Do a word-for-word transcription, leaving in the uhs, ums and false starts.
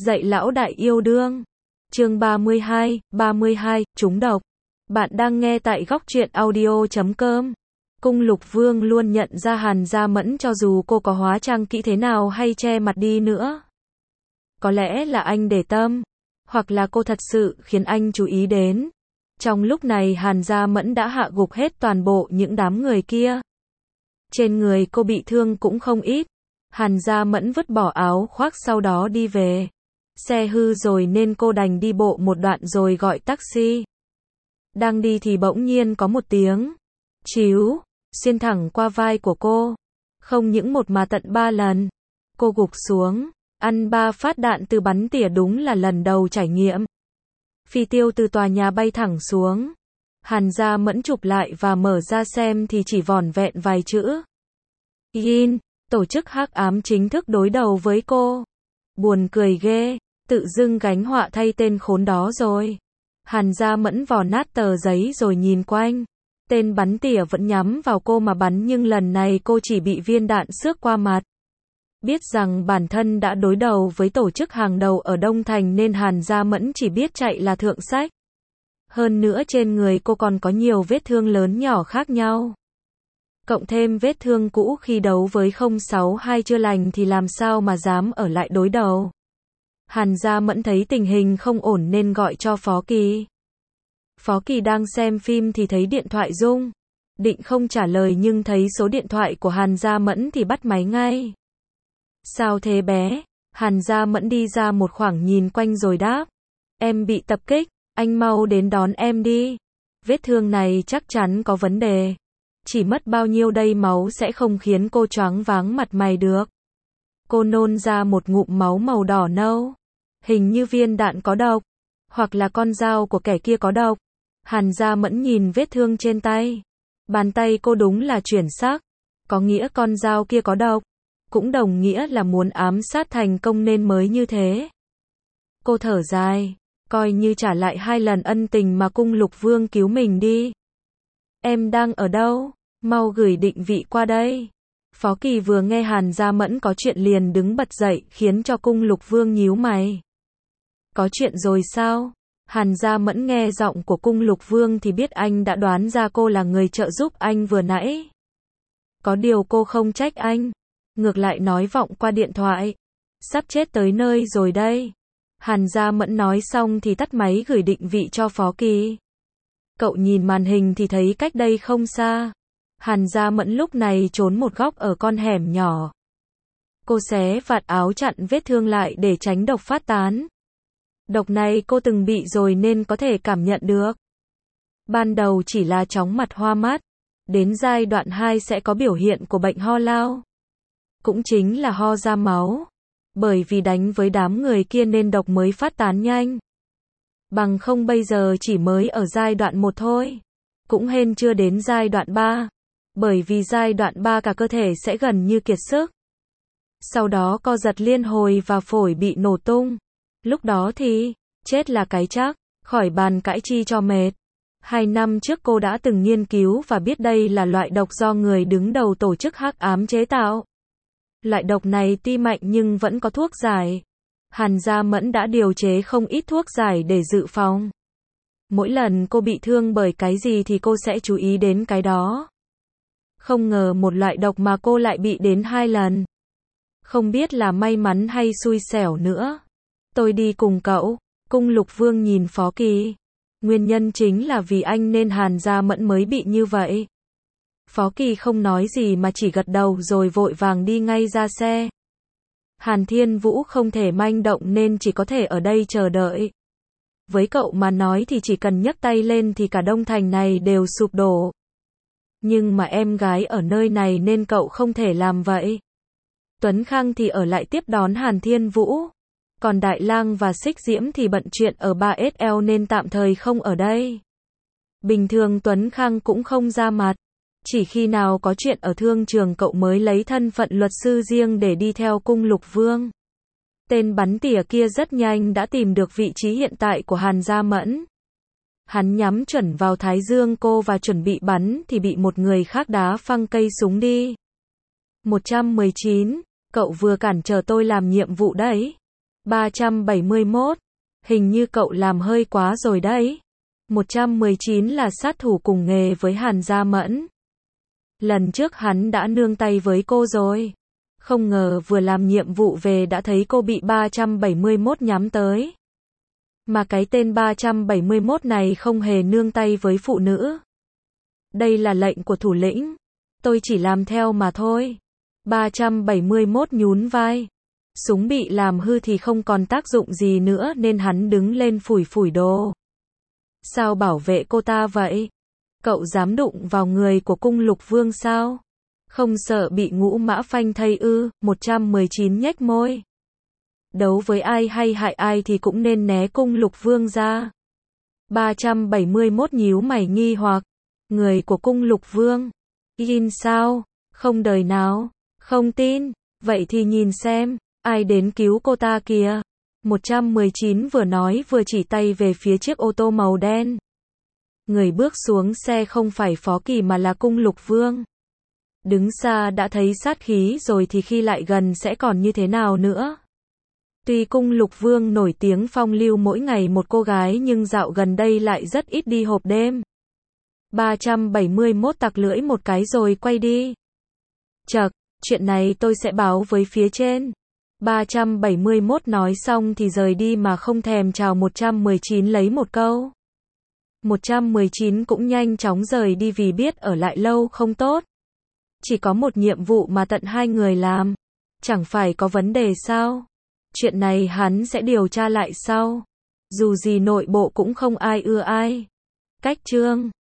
Dạy lão đại yêu đương. Chương ba mươi hai, ba mươi hai, trúng độc. Bạn đang nghe tại góc truyện audio chấm com. Cung Lục Vương luôn nhận ra Hàn Gia Mẫn cho dù cô có hóa trang kỹ thế nào hay che mặt đi nữa. Có lẽ là anh để tâm, hoặc là cô thật sự khiến anh chú ý đến. Trong lúc này Hàn Gia Mẫn đã hạ gục hết toàn bộ những đám người kia. Trên người cô bị thương cũng không ít. Hàn Gia Mẫn vứt bỏ áo khoác sau đó đi về. Xe hư rồi nên cô đành đi bộ một đoạn rồi gọi taxi. Đang đi thì bỗng nhiên có một tiếng chíu xuyên thẳng qua vai của cô. Không những một mà tận ba lần. Cô gục xuống, ăn ba phát đạn từ bắn tỉa, đúng là lần đầu trải nghiệm. Phi tiêu từ tòa nhà bay thẳng xuống. Hàn Gia Mẫn chụp lại và mở ra xem thì chỉ vỏn vẹn vài chữ. Yin, tổ chức hắc ám chính thức đối đầu với cô. Buồn cười ghê, tự dưng gánh họa thay tên khốn đó rồi. Hàn Gia Mẫn vò nát tờ giấy rồi nhìn quanh. Tên bắn tỉa vẫn nhắm vào cô mà bắn, nhưng lần này cô chỉ bị viên đạn xước qua mặt. Biết rằng bản thân đã đối đầu với tổ chức hàng đầu ở Đông Thành nên Hàn Gia Mẫn chỉ biết chạy là thượng sách. Hơn nữa trên người cô còn có nhiều vết thương lớn nhỏ khác nhau. Cộng thêm vết thương cũ khi đấu với không sáu hai chưa lành thì làm sao mà dám ở lại đối đầu. Hàn Gia Mẫn thấy tình hình không ổn nên gọi cho Phó Kỳ. Phó Kỳ đang xem phim thì thấy điện thoại rung. Định không trả lời nhưng thấy số điện thoại của Hàn Gia Mẫn thì bắt máy ngay. Sao thế bé? Hàn Gia Mẫn đi ra một khoảng nhìn quanh rồi đáp. Em bị tập kích, anh mau đến đón em đi. Vết thương này chắc chắn có vấn đề. Chỉ mất bao nhiêu đây, máu sẽ không khiến cô choáng váng mặt mày được. Cô nôn ra một ngụm máu màu đỏ nâu. Hình như viên đạn có độc, hoặc là con dao của kẻ kia có độc. Hàn Gia Mẫn nhìn vết thương trên tay. Bàn tay cô đúng là chuyển sắc. Có nghĩa con dao kia có độc. Cũng đồng nghĩa là muốn ám sát thành công nên mới như thế. Cô thở dài. Coi như trả lại hai lần ân tình mà Cung Lục Vương cứu mình đi. Em đang ở đâu? Mau gửi định vị qua đây. Phó Kỳ vừa nghe Hàn Gia Mẫn có chuyện liền đứng bật dậy, khiến cho Cung Lục Vương nhíu mày. Có chuyện rồi sao? Hàn Gia Mẫn nghe giọng của Cung Lục Vương thì biết anh đã đoán ra cô là người trợ giúp anh vừa nãy. Có điều cô không trách anh. Ngược lại nói vọng qua điện thoại. Sắp chết tới nơi rồi đây. Hàn Gia Mẫn nói xong thì tắt máy gửi định vị cho Phó Kỳ. Cậu nhìn màn hình thì thấy cách đây không xa. Hàn Gia Mẫn lúc này trốn một góc ở con hẻm nhỏ. Cô xé vạt áo chặn vết thương lại để tránh độc phát tán. Độc này cô từng bị rồi nên có thể cảm nhận được. Ban đầu chỉ là chóng mặt hoa mắt. Đến giai đoạn hai sẽ có biểu hiện của bệnh ho lao. Cũng chính là ho ra máu. Bởi vì đánh với đám người kia nên độc mới phát tán nhanh. Bằng không bây giờ chỉ mới ở giai đoạn một thôi. Cũng hên chưa đến giai đoạn ba. Bởi vì giai đoạn ba cả cơ thể sẽ gần như kiệt sức. Sau đó co giật liên hồi và phổi bị nổ tung. Lúc đó thì, chết là cái chắc, khỏi bàn cãi chi cho mệt. Hai năm trước cô đã từng nghiên cứu và biết đây là loại độc do người đứng đầu tổ chức hắc ám chế tạo. Loại độc này tuy mạnh nhưng vẫn có thuốc giải. Hàn Gia Mẫn đã điều chế không ít thuốc giải để dự phòng. Mỗi lần cô bị thương bởi cái gì thì cô sẽ chú ý đến cái đó. Không ngờ một loại độc mà cô lại bị đến hai lần. Không biết là may mắn hay xui xẻo nữa. Tôi đi cùng cậu. Cung Lục Vương nhìn Phó Kỳ. Nguyên nhân chính là vì anh nên Hàn Gia Mẫn mới bị như vậy. Phó Kỳ không nói gì mà chỉ gật đầu rồi vội vàng đi ngay ra xe. Hàn Thiên Vũ không thể manh động nên chỉ có thể ở đây chờ đợi. Với cậu mà nói thì chỉ cần nhấc tay lên thì cả Đông Thành này đều sụp đổ. Nhưng mà em gái ở nơi này nên cậu không thể làm vậy. Tuấn Khang thì ở lại tiếp đón Hàn Thiên Vũ. Còn Đại Lang và Xích Diễm thì bận chuyện ở ba ét lờ nên tạm thời không ở đây. Bình thường Tuấn Khang cũng không ra mặt. Chỉ khi nào có chuyện ở thương trường cậu mới lấy thân phận luật sư riêng để đi theo Cung Lục Vương. Tên bắn tỉa kia rất nhanh đã tìm được vị trí hiện tại của Hàn Gia Mẫn. Hắn nhắm chuẩn vào thái dương cô và chuẩn bị bắn thì bị một người khác đá phăng cây súng đi. một trăm mười chín, cậu vừa cản trở tôi làm nhiệm vụ đấy. ba trăm bảy mươi mốt. Hình như cậu làm hơi quá rồi đấy. một trăm mười chín là sát thủ cùng nghề với Hàn Gia Mẫn. Lần trước hắn đã nương tay với cô rồi. Không ngờ vừa làm nhiệm vụ về đã thấy cô bị ba trăm bảy mươi mốt nhắm tới. Mà cái tên ba trăm bảy mươi mốt này không hề nương tay với phụ nữ. Đây là lệnh của thủ lĩnh. Tôi chỉ làm theo mà thôi. ba trăm bảy mươi mốt nhún vai. Súng bị làm hư thì không còn tác dụng gì nữa nên hắn đứng lên phủi phủi đồ. Sao bảo vệ cô ta vậy? Cậu dám đụng vào người của cung lục vương sao? Không sợ bị ngũ mã phanh thây ư? một trăm mười chín nhếch môi. Đấu với ai hay hại ai thì cũng nên né cung lục vương ra. ba trăm bảy mươi mốt nhíu mày nghi hoặc. Người của cung lục vương. Tin sao? Không đời nào. Không tin. Vậy thì nhìn xem. Ai đến cứu cô ta kìa. một trăm mười chín vừa nói vừa chỉ tay về phía chiếc ô tô màu đen. Người bước xuống xe không phải Phó Kỳ mà là cung lục vương. Đứng xa đã thấy sát khí rồi thì khi lại gần sẽ còn như thế nào nữa. Tuy cung lục vương nổi tiếng phong lưu mỗi ngày một cô gái nhưng dạo gần đây lại rất ít đi hộp đêm. ba trăm bảy mươi mốt tặc lưỡi một cái rồi quay đi. Chậc, chuyện này tôi sẽ báo với phía trên. ba trăm bảy mươi mốt nói xong thì rời đi mà không thèm chào một trăm mười chín lấy một câu. một trăm mười chín cũng nhanh chóng rời đi vì biết ở lại lâu không tốt. Chỉ có một nhiệm vụ mà tận hai người làm. Chẳng phải có vấn đề sao? Chuyện này hắn sẽ điều tra lại sau. Dù gì nội bộ cũng không ai ưa ai. Cách chương